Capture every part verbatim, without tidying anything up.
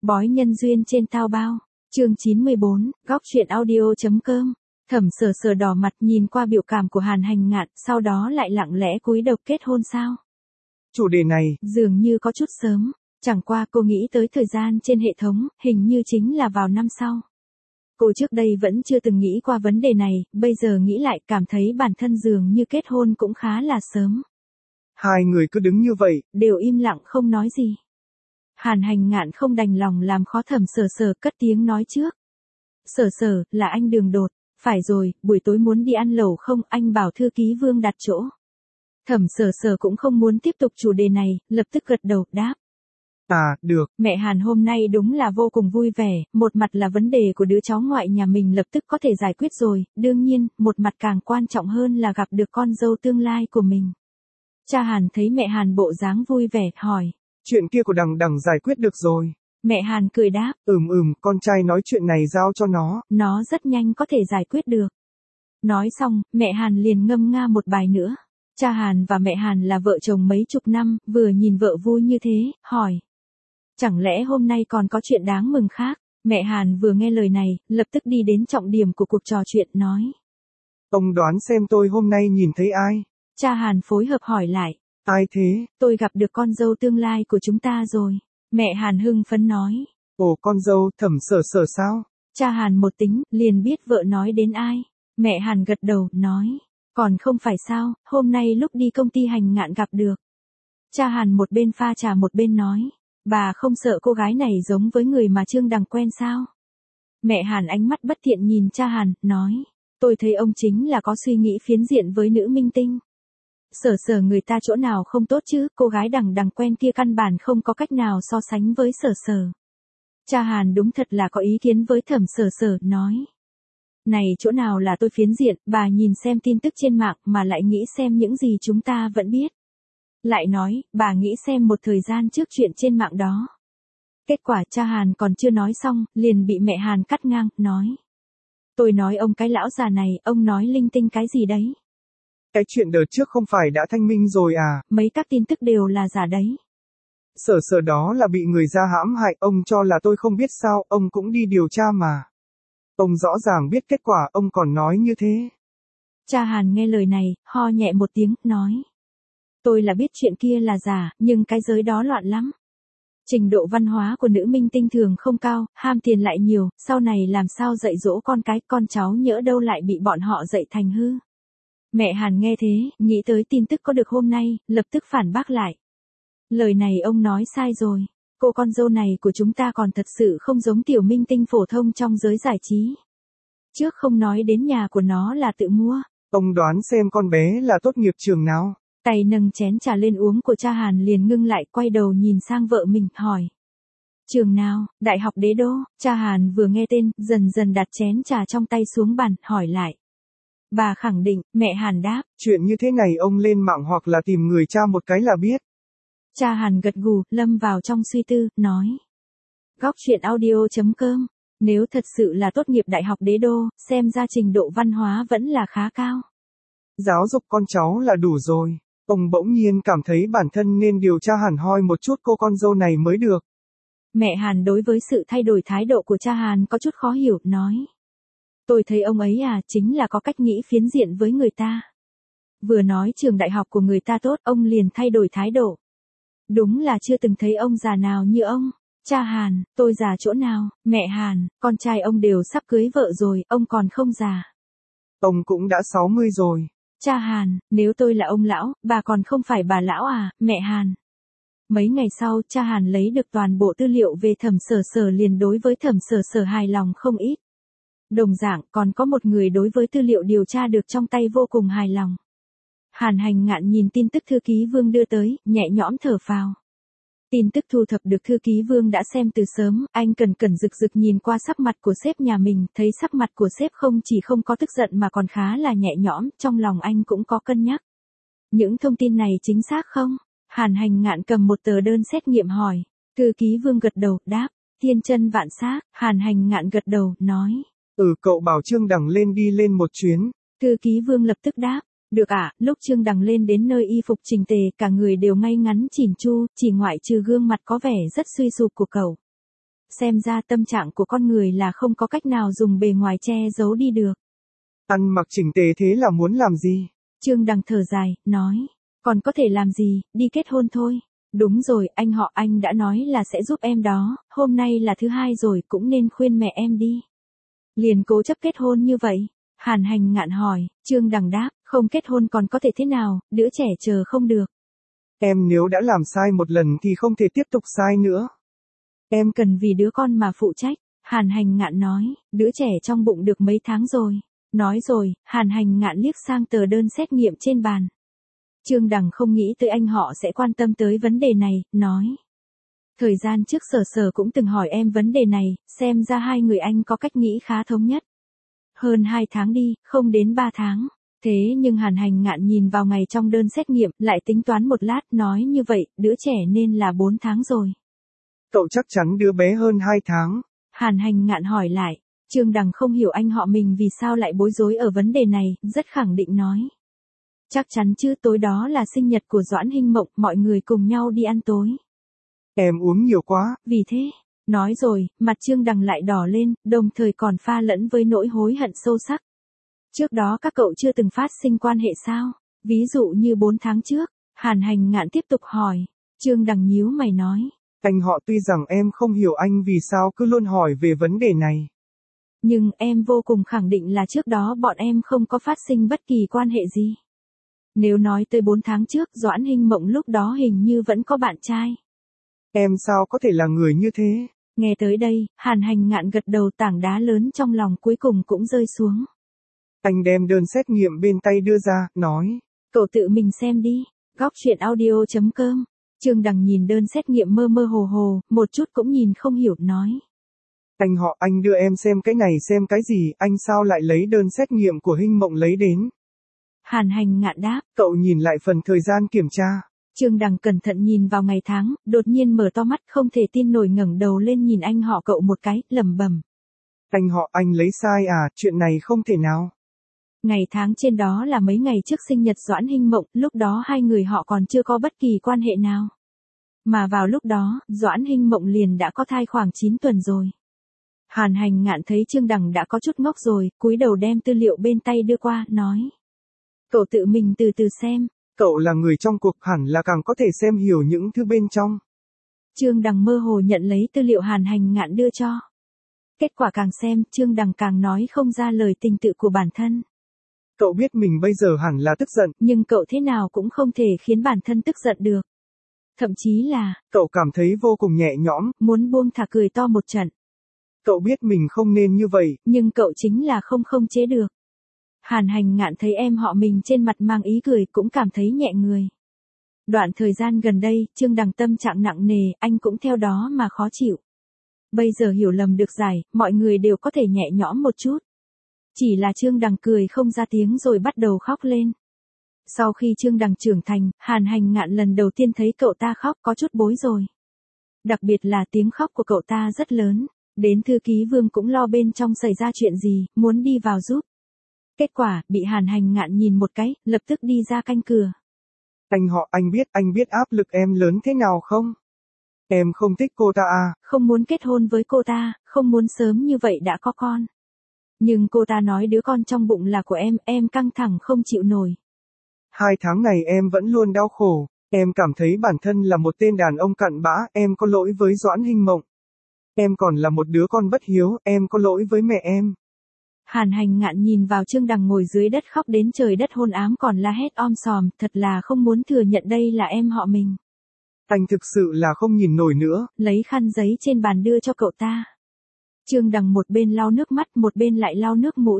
Bói nhân duyên trên Tao Bao. Chương chín mươi bốn, góc truyện audio.com. Thẩm Sở Sở đỏ mặt nhìn qua biểu cảm của Hàn Hành Ngạn, sau đó lại lặng lẽ cúi đầu. Kết hôn sao? Chủ đề này, dường như có chút sớm, chẳng qua cô nghĩ tới thời gian trên hệ thống, hình như chính là vào năm sau. Cô trước đây vẫn chưa từng nghĩ qua vấn đề này, bây giờ nghĩ lại cảm thấy bản thân dường như kết hôn cũng khá là sớm. Hai người cứ đứng như vậy, đều im lặng không nói gì. Hàn Hành Ngạn không đành lòng làm khó Thẩm Sở Sở, cất tiếng nói trước. Sở Sở, là anh Đường Đột. Phải rồi, buổi tối muốn đi ăn lẩu không? Anh bảo thư ký Vương đặt chỗ. Thẩm Sở Sở cũng không muốn tiếp tục chủ đề này, lập tức gật đầu, đáp. À, được. Mẹ Hàn hôm nay đúng là vô cùng vui vẻ, một mặt là vấn đề của đứa cháu ngoại nhà mình lập tức có thể giải quyết rồi, đương nhiên, một mặt càng quan trọng hơn là gặp được con dâu tương lai của mình. Cha Hàn thấy mẹ Hàn bộ dáng vui vẻ, hỏi. Chuyện kia của đằng đằng giải quyết được rồi. Mẹ Hàn cười đáp. Ừm ừm, con trai nói chuyện này giao cho nó. Nó rất nhanh có thể giải quyết được. Nói xong, mẹ Hàn liền ngâm nga một bài nữa. Cha Hàn và mẹ Hàn là vợ chồng mấy chục năm, vừa nhìn vợ vui như thế, hỏi. Chẳng lẽ hôm nay còn có chuyện đáng mừng khác? Mẹ Hàn vừa nghe lời này, lập tức đi đến trọng điểm của cuộc trò chuyện, nói. Ông đoán xem tôi hôm nay nhìn thấy ai? Cha Hàn phối hợp hỏi lại. Ai thế? Tôi gặp được con dâu tương lai của chúng ta rồi. Mẹ Hàn hưng phấn nói. Ồ, con dâu, Thẩm Sở Sở sao? Cha Hàn một tính, liền biết vợ nói đến ai. Mẹ Hàn gật đầu, nói. Còn không phải sao, hôm nay lúc đi công ty Hành Ngạn gặp được. Cha Hàn một bên pha trà một bên nói. Bà không sợ cô gái này giống với người mà Trương Đằng quen sao? Mẹ Hàn ánh mắt bất thiện nhìn cha Hàn, nói. Tôi thấy ông chính là có suy nghĩ phiến diện với nữ minh tinh. Sở Sở người ta chỗ nào không tốt chứ, cô gái Đằng Đằng quen kia căn bản không có cách nào so sánh với Sở Sở. Cha Hàn đúng thật là có ý kiến với Thẩm Sở Sở, nói. Này chỗ nào là tôi phiến diện, bà nhìn xem tin tức trên mạng mà lại nghĩ xem những gì chúng ta vẫn biết. Lại nói, bà nghĩ xem một thời gian trước chuyện trên mạng đó. Kết quả cha Hàn còn chưa nói xong, liền bị mẹ Hàn cắt ngang, nói. Tôi nói ông cái lão già này, ông nói linh tinh cái gì đấy? Cái chuyện đợt trước không phải đã thanh minh rồi à? Mấy các tin tức đều là giả đấy. Sở Sở đó là bị người ra hãm hại, ông cho là tôi không biết sao, ông cũng đi điều tra mà. Ông rõ ràng biết kết quả, ông còn nói như thế. Cha Hàn nghe lời này, ho nhẹ một tiếng, nói. Tôi là biết chuyện kia là giả, nhưng cái giới đó loạn lắm. Trình độ văn hóa của nữ minh tinh thường không cao, ham tiền lại nhiều, sau này làm sao dạy dỗ con cái, con cháu nhỡ đâu lại bị bọn họ dạy thành hư. Mẹ Hàn nghe thế, nghĩ tới tin tức có được hôm nay, lập tức phản bác lại. Lời này ông nói sai rồi. Cô con dâu này của chúng ta còn thật sự không giống tiểu minh tinh phổ thông trong giới giải trí. Trước không nói đến nhà của nó là tự mua. Ông đoán xem con bé là tốt nghiệp trường nào? Tay nâng chén trà lên uống của cha Hàn liền ngưng lại, quay đầu nhìn sang vợ mình, hỏi. Trường nào? Đại học Đế Đô. Cha Hàn vừa nghe tên, dần dần đặt chén trà trong tay xuống bàn, hỏi lại. Bà khẳng định, mẹ Hàn đáp. Chuyện như thế này ông lên mạng hoặc là tìm người tra một cái là biết. Cha Hàn gật gù, lâm vào trong suy tư, nói. Góc truyện audio.com. Nếu thật sự là tốt nghiệp Đại học Đế Đô, xem ra trình độ văn hóa vẫn là khá cao. Giáo dục con cháu là đủ rồi. Ông bỗng nhiên cảm thấy bản thân nên điều tra hẳn hoi một chút cô con dâu này mới được. Mẹ Hàn đối với sự thay đổi thái độ của cha Hàn có chút khó hiểu, nói. Tôi thấy ông ấy à, chính là có cách nghĩ phiến diện với người ta. Vừa nói trường đại học của người ta tốt, ông liền thay đổi thái độ. Đúng là chưa từng thấy ông già nào như ông. Cha Hàn, tôi già chỗ nào? Mẹ Hàn, con trai ông đều sắp cưới vợ rồi, ông còn không già. Ông cũng đã sáu mươi rồi. Cha Hàn, nếu tôi là ông lão, bà còn không phải bà lão à? Mẹ Hàn. Mấy ngày sau, cha Hàn lấy được toàn bộ tư liệu về Thẩm Sở Sở, liền đối với Thẩm Sở Sở hài lòng không ít. Đồng dạng, còn có một người đối với tư liệu điều tra được trong tay vô cùng hài lòng. Hàn Hành Ngạn nhìn tin tức thư ký Vương đưa tới, nhẹ nhõm thở phào. Tin tức thu thập được thư ký Vương đã xem từ sớm, anh cẩn cẩn rực rực nhìn qua sắc mặt của sếp nhà mình, thấy sắc mặt của sếp không chỉ không có tức giận mà còn khá là nhẹ nhõm, trong lòng anh cũng có cân nhắc. Những thông tin này chính xác không? Hàn Hành Ngạn cầm một tờ đơn xét nghiệm hỏi. Thư ký Vương gật đầu, đáp, thiên chân vạn xác. Hàn Hành Ngạn gật đầu, nói. Ừ, cậu bảo Trương Đằng lên đi lên một chuyến. Thư ký Vương lập tức đáp. Được ạ, à, lúc Trương Đằng lên đến nơi y phục chỉnh tề, cả người đều ngay ngắn chỉn chu, chỉ ngoại trừ gương mặt có vẻ rất suy sụp của cậu. Xem ra tâm trạng của con người là không có cách nào dùng bề ngoài che giấu đi được. Ăn mặc chỉnh tề thế là muốn làm gì? Trương Đằng thở dài, nói. Còn có thể làm gì, đi kết hôn thôi. Đúng rồi, anh họ anh đã nói là sẽ giúp em đó, hôm nay là thứ hai rồi cũng nên khuyên mẹ em đi. Liền cố chấp kết hôn như vậy. Hàn Hành Ngạn hỏi, Trương Đằng đáp, không kết hôn còn có thể thế nào, đứa trẻ chờ không được. Em nếu đã làm sai một lần thì không thể tiếp tục sai nữa. Em cần vì đứa con mà phụ trách, Hàn Hành Ngạn nói, đứa trẻ trong bụng được mấy tháng rồi. Nói rồi, Hàn Hành Ngạn liếc sang tờ đơn xét nghiệm trên bàn. Trương Đằng không nghĩ tới anh họ sẽ quan tâm tới vấn đề này, nói. Thời gian trước Sở Sở cũng từng hỏi em vấn đề này, xem ra hai người anh có cách nghĩ khá thống nhất. Hơn hai tháng đi, không đến ba tháng. Thế nhưng Hàn Hành Ngạn nhìn vào ngày trong đơn xét nghiệm, lại tính toán một lát, nói như vậy, đứa trẻ nên là bốn tháng rồi. Cậu chắc chắn đứa bé hơn hai tháng. Hàn Hành Ngạn hỏi lại, Trương Đằng không hiểu anh họ mình vì sao lại bối rối ở vấn đề này, rất khẳng định nói. Chắc chắn chứ, tối đó là sinh nhật của Doãn Hinh Mộng, mọi người cùng nhau đi ăn tối. Em uống nhiều quá. Vì thế, nói rồi, mặt Trương Đằng lại đỏ lên, đồng thời còn pha lẫn với nỗi hối hận sâu sắc. Trước đó các cậu chưa từng phát sinh quan hệ sao? Ví dụ như bốn tháng trước, Hàn Hành Ngạn tiếp tục hỏi. Trương Đằng nhíu mày nói. Anh họ tuy rằng em không hiểu anh vì sao cứ luôn hỏi về vấn đề này. Nhưng em vô cùng khẳng định là trước đó bọn em không có phát sinh bất kỳ quan hệ gì. Nếu nói tới bốn tháng trước, Doãn Hinh Mộng lúc đó hình như vẫn có bạn trai. Em sao có thể là người như thế? Nghe tới đây, Hàn Hành Ngạn gật đầu, tảng đá lớn trong lòng cuối cùng cũng rơi xuống. Anh đem đơn xét nghiệm bên tay đưa ra, nói. Cậu tự mình xem đi. Góc truyện audio chấm com. Trương Đằng nhìn đơn xét nghiệm mơ mơ hồ hồ, một chút cũng nhìn không hiểu, nói. Anh họ anh đưa em xem cái này xem cái gì, anh sao lại lấy đơn xét nghiệm của Hinh Mộng lấy đến? Hàn Hành Ngạn đáp. Cậu nhìn lại phần thời gian kiểm tra. Trương Đằng cẩn thận nhìn vào ngày tháng, đột nhiên mở to mắt không thể tin nổi, ngẩng đầu lên nhìn anh họ cậu một cái, lẩm bẩm. Anh họ anh lấy sai à, chuyện này không thể nào. Ngày tháng trên đó là mấy ngày trước sinh nhật Doãn Hinh Mộng, lúc đó hai người họ còn chưa có bất kỳ quan hệ nào. Mà vào lúc đó, Doãn Hinh Mộng liền đã có thai khoảng chín tuần rồi. Hàn Hành Ngạn thấy Trương Đằng đã có chút ngốc rồi, cúi đầu đem tư liệu bên tay đưa qua, nói. Cậu tự mình từ từ xem. Cậu là người trong cuộc hẳn là càng có thể xem hiểu những thứ bên trong. Trương Đằng mơ hồ nhận lấy tư liệu Hàn Hành Ngạn đưa cho. Kết quả càng xem, Trương Đằng càng nói không ra lời tình tự của bản thân. Cậu biết mình bây giờ hẳn là tức giận. Nhưng cậu thế nào cũng không thể khiến bản thân tức giận được. Thậm chí là, cậu cảm thấy vô cùng nhẹ nhõm, muốn buông thả cười to một trận. Cậu biết mình không nên như vậy. Nhưng cậu chính là không không chế được. Hàn Hành Ngạn thấy em họ mình trên mặt mang ý cười cũng cảm thấy nhẹ người. Đoạn thời gian gần đây, Trương Đằng tâm trạng nặng nề, anh cũng theo đó mà khó chịu. Bây giờ hiểu lầm được giải, mọi người đều có thể nhẹ nhõm một chút. Chỉ là Trương Đằng cười không ra tiếng rồi bắt đầu khóc lên. Sau khi Trương Đằng trưởng thành, Hàn Hành Ngạn lần đầu tiên thấy cậu ta khóc có chút bối rồi. Đặc biệt là tiếng khóc của cậu ta rất lớn, đến thư ký Vương cũng lo bên trong xảy ra chuyện gì, muốn đi vào giúp. Kết quả, bị Hàn Hành Ngạn nhìn một cái, lập tức đi ra canh cửa. Anh họ, anh biết, anh biết áp lực em lớn thế nào không? Em không thích cô ta à? Không muốn kết hôn với cô ta, không muốn sớm như vậy đã có con. Nhưng cô ta nói đứa con trong bụng là của em, em căng thẳng không chịu nổi. Hai tháng này em vẫn luôn đau khổ, em cảm thấy bản thân là một tên đàn ông cặn bã, em có lỗi với Doãn Hinh Mộng. Em còn là một đứa con bất hiếu, em có lỗi với mẹ em. Hàn Hành Ngạn nhìn vào Trương Đằng ngồi dưới đất khóc đến trời đất hôn ám còn la hét om sòm, thật là không muốn thừa nhận đây là em họ mình. Anh thực sự là không nhìn nổi nữa. Lấy khăn giấy trên bàn đưa cho cậu ta. Trương Đằng một bên lau nước mắt, một bên lại lau nước mũi.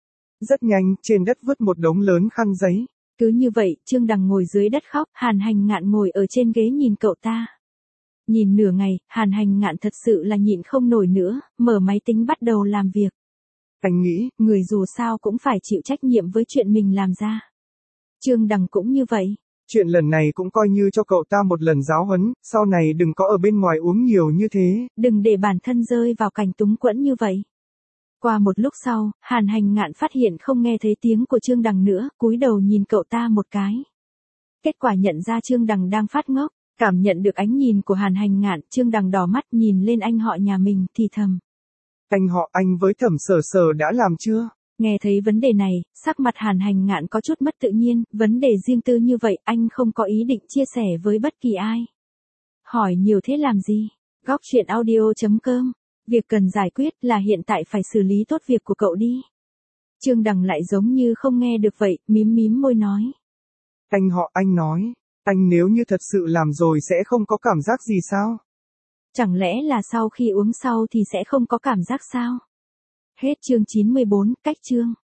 Rất nhanh, trên đất vứt một đống lớn khăn giấy. Cứ như vậy, Trương Đằng ngồi dưới đất khóc, Hàn Hành Ngạn ngồi ở trên ghế nhìn cậu ta. Nhìn nửa ngày, Hàn Hành Ngạn thật sự là nhịn không nổi nữa, mở máy tính bắt đầu làm việc. Anh nghĩ, người dù sao cũng phải chịu trách nhiệm với chuyện mình làm ra. Trương Đằng cũng như vậy. Chuyện lần này cũng coi như cho cậu ta một lần giáo huấn, sau này đừng có ở bên ngoài uống nhiều như thế. Đừng để bản thân rơi vào cảnh túng quẫn như vậy. Qua một lúc sau, Hàn Hành Ngạn phát hiện không nghe thấy tiếng của Trương Đằng nữa, cúi đầu nhìn cậu ta một cái. Kết quả nhận ra Trương Đằng đang phát ngốc, Cảm nhận được ánh nhìn của Hàn Hành Ngạn, Trương Đằng đỏ mắt nhìn lên anh họ nhà mình, thì thầm. Anh họ anh với Thẩm Sở Sở đã làm chưa? Nghe thấy vấn đề này, sắc mặt Hàn Hành Ngạn có chút mất tự nhiên, vấn đề riêng tư như vậy anh không có ý định chia sẻ với bất kỳ ai. Hỏi nhiều thế làm gì? Góc truyện audio chấm com. Việc cần giải quyết là hiện tại phải xử lý tốt việc của cậu đi. Trương Đằng lại giống như không nghe được vậy, mím mím môi nói. Anh họ anh nói, anh nếu như thật sự làm rồi sẽ không có cảm giác gì sao? Chẳng lẽ là sau khi uống sau thì sẽ không có cảm giác sao? Hết chương chín mươi bốn, cách chương.